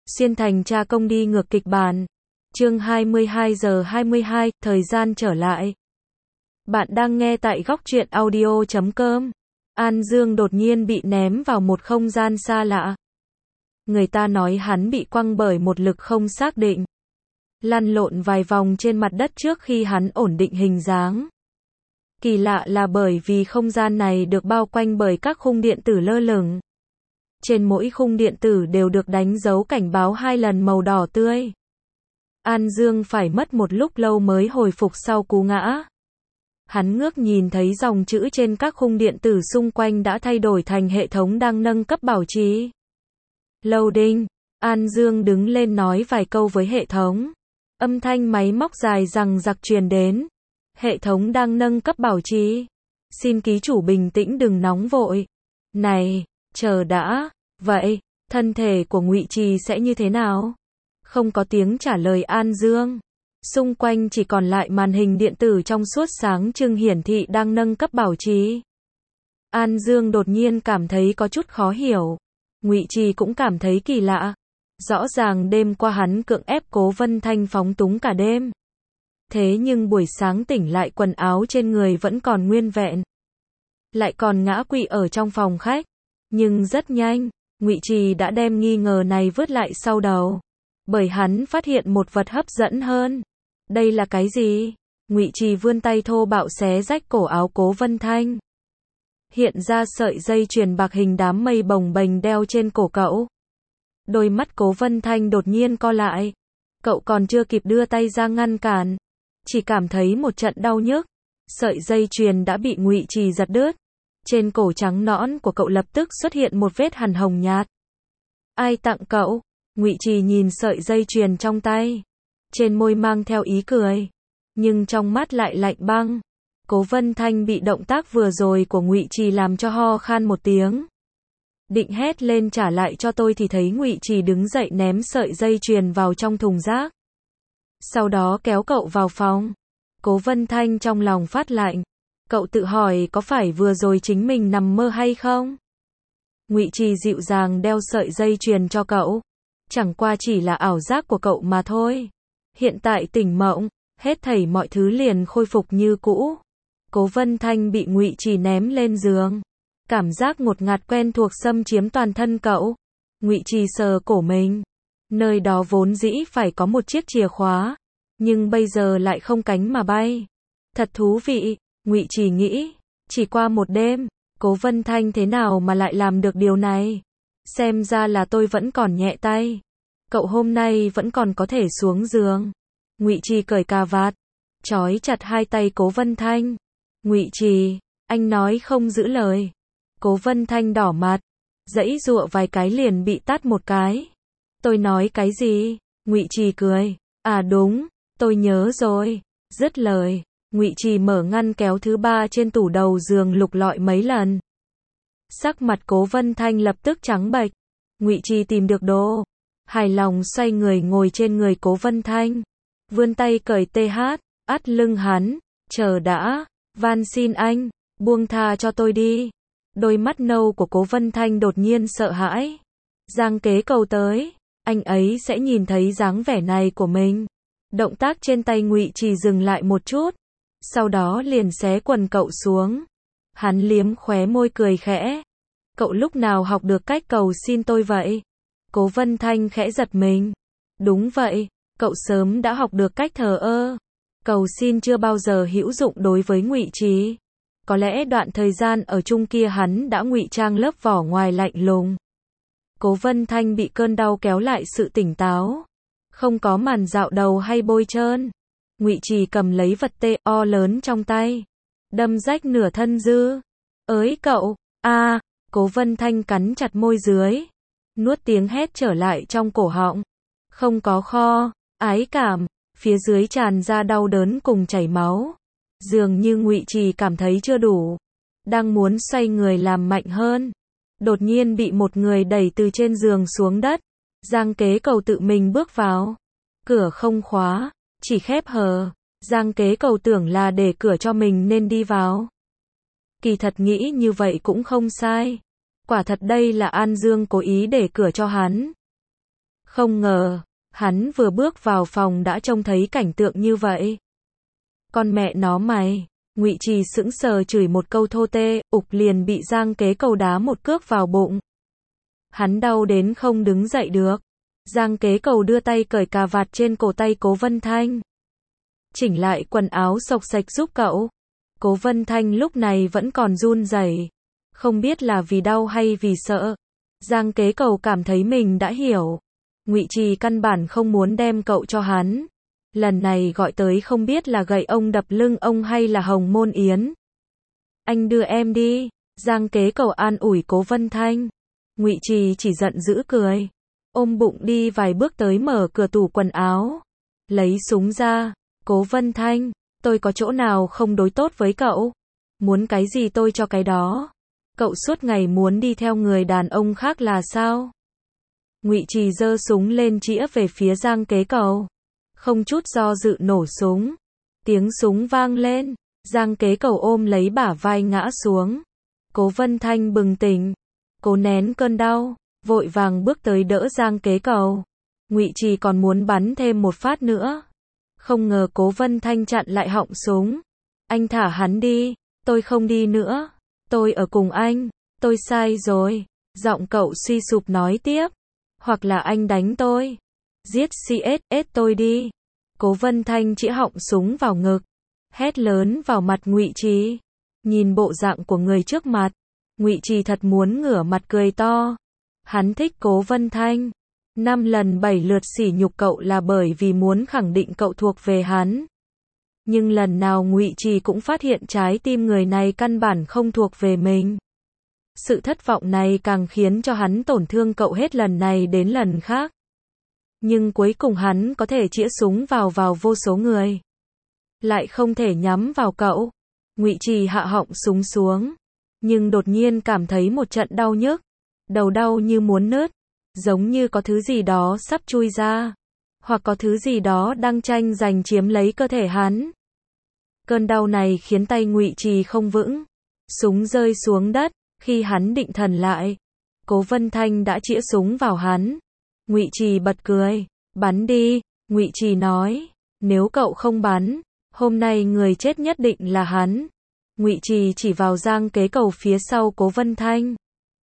Xuyên thành tra công đi ngược kịch bản. Chương 22 giờ 22, thời gian trở lại. Bạn đang nghe tại góc truyện audio.com. An Dương đột nhiên bị ném vào một không gian xa lạ. Người ta nói hắn bị quăng bởi một lực không xác định. Lăn lộn vài vòng trên mặt đất trước khi hắn ổn định hình dáng. Kỳ lạ là bởi vì không gian này được bao quanh bởi các khung điện tử lơ lửng. Trên mỗi khung điện tử đều được đánh dấu cảnh báo 2 lần màu đỏ tươi. An Dương phải mất một lúc lâu mới hồi phục sau cú ngã. Hắn ngước nhìn thấy dòng chữ trên các khung điện tử xung quanh đã thay đổi thành hệ thống đang nâng cấp bảo trì. Loading. An Dương đứng lên nói vài câu với hệ thống. Âm thanh máy móc dài dằng dặc truyền đến. Hệ thống đang nâng cấp bảo trì. Xin ký chủ bình tĩnh đừng nóng vội. Này, chờ đã. Vậy, thân thể của Ngụy Trì sẽ như thế nào? Không có tiếng trả lời An Dương. Xung quanh chỉ còn lại màn hình điện tử trong suốt sáng trưng hiển thị đang nâng cấp bảo trì. An Dương đột nhiên cảm thấy có chút khó hiểu. Ngụy Trì cũng cảm thấy kỳ lạ. Rõ ràng đêm qua hắn cưỡng ép Cố Vân Thanh phóng túng cả đêm. Thế nhưng buổi sáng tỉnh lại quần áo trên người vẫn còn nguyên vẹn. Lại còn ngã quỵ ở trong phòng khách. Nhưng rất nhanh, Ngụy Trì đã đem nghi ngờ này vứt lại sau đầu. Bởi hắn phát hiện một vật hấp dẫn hơn. Đây là cái gì? Ngụy Trì vươn tay thô bạo xé rách cổ áo Cố Vân Thanh. Hiện ra sợi dây chuyền bạc hình đám mây bồng bềnh đeo trên cổ cậu. Đôi mắt Cố Vân Thanh đột nhiên co lại. Cậu còn chưa kịp đưa tay ra ngăn cản. Chỉ cảm thấy một trận đau nhức. Sợi dây chuyền đã bị Ngụy Trì giật đứt. Trên cổ trắng nõn của cậu lập tức xuất hiện một vết hằn hồng nhạt. Ai tặng cậu? Ngụy Trì nhìn sợi dây chuyền trong tay. Trên môi mang theo ý cười. Nhưng trong mắt lại lạnh băng. Cố Vân Thanh bị động tác vừa rồi của Ngụy Trì làm cho ho khan một tiếng. Định hét lên trả lại cho tôi thì thấy Ngụy Trì đứng dậy ném sợi dây chuyền vào trong thùng rác. Sau đó kéo cậu vào phòng. Cố Vân Thanh trong lòng phát lạnh. Cậu tự hỏi có phải vừa rồi chính mình nằm mơ hay không? Ngụy Trì dịu dàng đeo sợi dây chuyền cho cậu. Chẳng qua chỉ là ảo giác của cậu mà thôi. Hiện tại tỉnh mộng, hết thảy mọi thứ liền khôi phục như cũ. Cố Vân Thanh bị Ngụy Trì ném lên giường. Cảm giác ngột ngạt quen thuộc xâm chiếm toàn thân cậu. Ngụy Trì sờ cổ mình. Nơi đó vốn dĩ phải có một chiếc chìa khóa. Nhưng bây giờ lại không cánh mà bay. Thật thú vị. Ngụy Trì nghĩ, chỉ qua một đêm, Cố Vân Thanh thế nào mà lại làm được điều này? Xem ra là tôi vẫn còn nhẹ tay. Cậu hôm nay vẫn còn có thể xuống giường. Ngụy Trì cởi cà vạt, trói chặt hai tay Cố Vân Thanh. Ngụy Trì, anh nói không giữ lời. Cố Vân Thanh đỏ mặt, giãy giụa vài cái liền bị tát một cái. Tôi nói cái gì? Ngụy Trì cười. À đúng, tôi nhớ rồi. Dứt lời. Ngụy Trì mở ngăn kéo thứ 3 trên tủ đầu giường lục lọi mấy lần. Sắc mặt Cố Vân Thanh lập tức trắng bệch. Ngụy Trì tìm được đồ. Hài lòng xoay người ngồi trên người Cố Vân Thanh. Vươn tay cởi TH, ắt lưng hắn. Chờ đã, van xin anh, buông tha cho tôi đi. Đôi mắt nâu của Cố Vân Thanh đột nhiên sợ hãi. Giang Kế Cầu tới, anh ấy sẽ nhìn thấy dáng vẻ này của mình. Động tác trên tay Ngụy Trì dừng lại một chút. Sau đó liền xé quần cậu xuống. Hắn liếm khóe môi cười khẽ. Cậu lúc nào học được cách cầu xin tôi vậy? Cố Vân Thanh khẽ giật mình. Đúng vậy, cậu sớm đã học được cách thờ ơ. Cầu xin chưa bao giờ hữu dụng đối với Ngụy Trì. Có lẽ đoạn thời gian ở chung kia hắn đã ngụy trang lớp vỏ ngoài lạnh lùng. Cố Vân Thanh bị cơn đau kéo lại sự tỉnh táo. Không có màn dạo đầu hay bôi trơn. Ngụy Trì cầm lấy vật to lớn trong tay, đâm rách nửa thân dư. Ới cậu, a! Cố Vân Thanh cắn chặt môi dưới, nuốt tiếng hét trở lại trong cổ họng. Không có kho, ái cảm, phía dưới tràn ra đau đớn cùng chảy máu. Dường như Ngụy Trì cảm thấy chưa đủ, đang muốn xoay người làm mạnh hơn, đột nhiên bị một người đẩy từ trên giường xuống đất. Giang Kế Cầu tự mình bước vào, cửa không khóa. Chỉ khép hờ, Giang Kế Cầu tưởng là để cửa cho mình nên đi vào. Kỳ thật nghĩ như vậy cũng không sai. Quả thật đây là An Dương cố ý để cửa cho hắn. Không ngờ, hắn vừa bước vào phòng đã trông thấy cảnh tượng như vậy. Con mẹ nó mày, Ngụy Trì sững sờ chửi một câu thô tê, ục liền bị Giang Kế Cầu đá một cước vào bụng. Hắn đau đến không đứng dậy được. Giang Kế Cầu đưa tay cởi cà vạt trên cổ tay Cố Vân Thanh. Chỉnh lại quần áo xộc xệch giúp cậu. Cố Vân Thanh lúc này vẫn còn run rẩy, không biết là vì đau hay vì sợ. Giang Kế Cầu cảm thấy mình đã hiểu. Ngụy Trì căn bản không muốn đem cậu cho hắn. Lần này gọi tới không biết là gậy ông đập lưng ông hay là Hồng Môn Yến. Anh đưa em đi. Giang Kế Cầu an ủi Cố Vân Thanh. Ngụy Trì chỉ giận dữ cười. Ôm bụng đi vài bước tới mở cửa tủ quần áo. Lấy súng ra. Cố Vân Thanh, tôi có chỗ nào không đối tốt với cậu? Muốn cái gì tôi cho cái đó. Cậu suốt ngày muốn đi theo người đàn ông khác là sao? Ngụy Trì giơ súng lên chĩa về phía Giang Kế Cầu. Không chút do dự nổ súng. Tiếng súng vang lên. Giang Kế Cầu ôm lấy bả vai ngã xuống. Cố Vân Thanh bừng tỉnh. Cố nén cơn đau, vội vàng bước tới đỡ Giang Kế Cầu. Ngụy Trì còn muốn bắn thêm một phát nữa. Không ngờ Cố Vân Thanh chặn lại họng súng. Anh thả hắn đi, tôi không đi nữa. Tôi ở cùng anh, tôi sai rồi. Giọng cậu suy sụp nói tiếp. Hoặc là anh đánh tôi. Giết CSS tôi đi. Cố Vân Thanh chĩa họng súng vào ngực. Hét lớn vào mặt Ngụy Trì. Nhìn bộ dạng của người trước mặt. Ngụy Trì thật muốn ngửa mặt cười to. Hắn thích Cố Vân Thanh. 5 lần 7 lượt sỉ nhục cậu là bởi vì muốn khẳng định cậu thuộc về hắn. Nhưng lần nào Ngụy Trì cũng phát hiện trái tim người này căn bản không thuộc về mình. Sự thất vọng này càng khiến cho hắn tổn thương cậu hết lần này đến lần khác. Nhưng cuối cùng hắn có thể chĩa súng vào vô số người. Lại không thể nhắm vào cậu. Ngụy Trì hạ họng súng xuống. Nhưng đột nhiên cảm thấy một trận đau nhức. Đầu đau như muốn nứt. Giống như có thứ gì đó sắp chui ra. Hoặc có thứ gì đó đang tranh giành chiếm lấy cơ thể hắn. Cơn đau này khiến tay Ngụy Trì không vững. Súng rơi xuống đất. Khi hắn định thần lại, Cố Vân Thanh đã chĩa súng vào hắn. Ngụy Trì bật cười. Bắn đi, Ngụy Trì nói. Nếu cậu không bắn, hôm nay người chết nhất định là hắn. Ngụy Trì chỉ vào Giang Kế Cầu phía sau Cố Vân Thanh.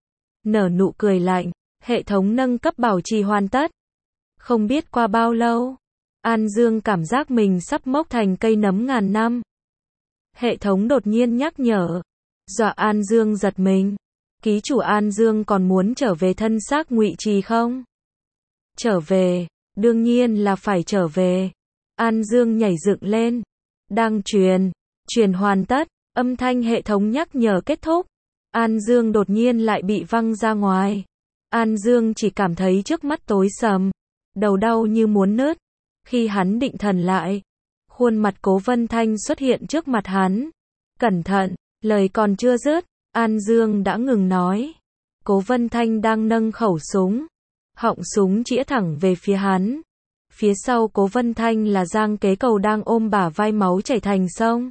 Nở nụ cười lạnh. Hệ thống nâng cấp bảo trì hoàn tất. Không biết qua bao lâu, An Dương cảm giác mình sắp mốc thành cây nấm ngàn năm. Hệ thống đột nhiên nhắc nhở. Dọa An Dương giật mình. Ký chủ An Dương còn muốn trở về thân xác Ngụy Trì không? Trở về, đương nhiên là phải trở về. An Dương nhảy dựng lên. Đang truyền hoàn tất. Âm thanh hệ thống nhắc nhở kết thúc. An Dương đột nhiên lại bị văng ra ngoài. An Dương chỉ cảm thấy trước mắt tối sầm, đầu đau như muốn nứt. Khi hắn định thần lại, khuôn mặt Cố Vân Thanh xuất hiện trước mặt hắn. Cẩn thận, lời còn chưa dứt, An Dương đã ngừng nói. Cố Vân Thanh đang nâng khẩu súng, họng súng chĩa thẳng về phía hắn. Phía sau Cố Vân Thanh là Giang Kế Cầu đang ôm bả vai máu chảy thành sông.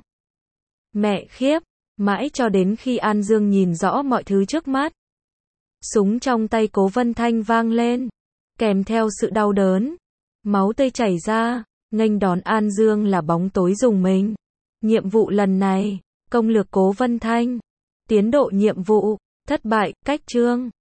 Mẹ khiếp, mãi cho đến khi An Dương nhìn rõ mọi thứ trước mắt. Súng trong tay Cố Vân Thanh vang lên, kèm theo sự đau đớn. Máu tươi chảy ra, nghênh đón An Dương là bóng tối rùng mình. Nhiệm vụ lần này, công lược Cố Vân Thanh. Tiến độ nhiệm vụ, thất bại, cách chương.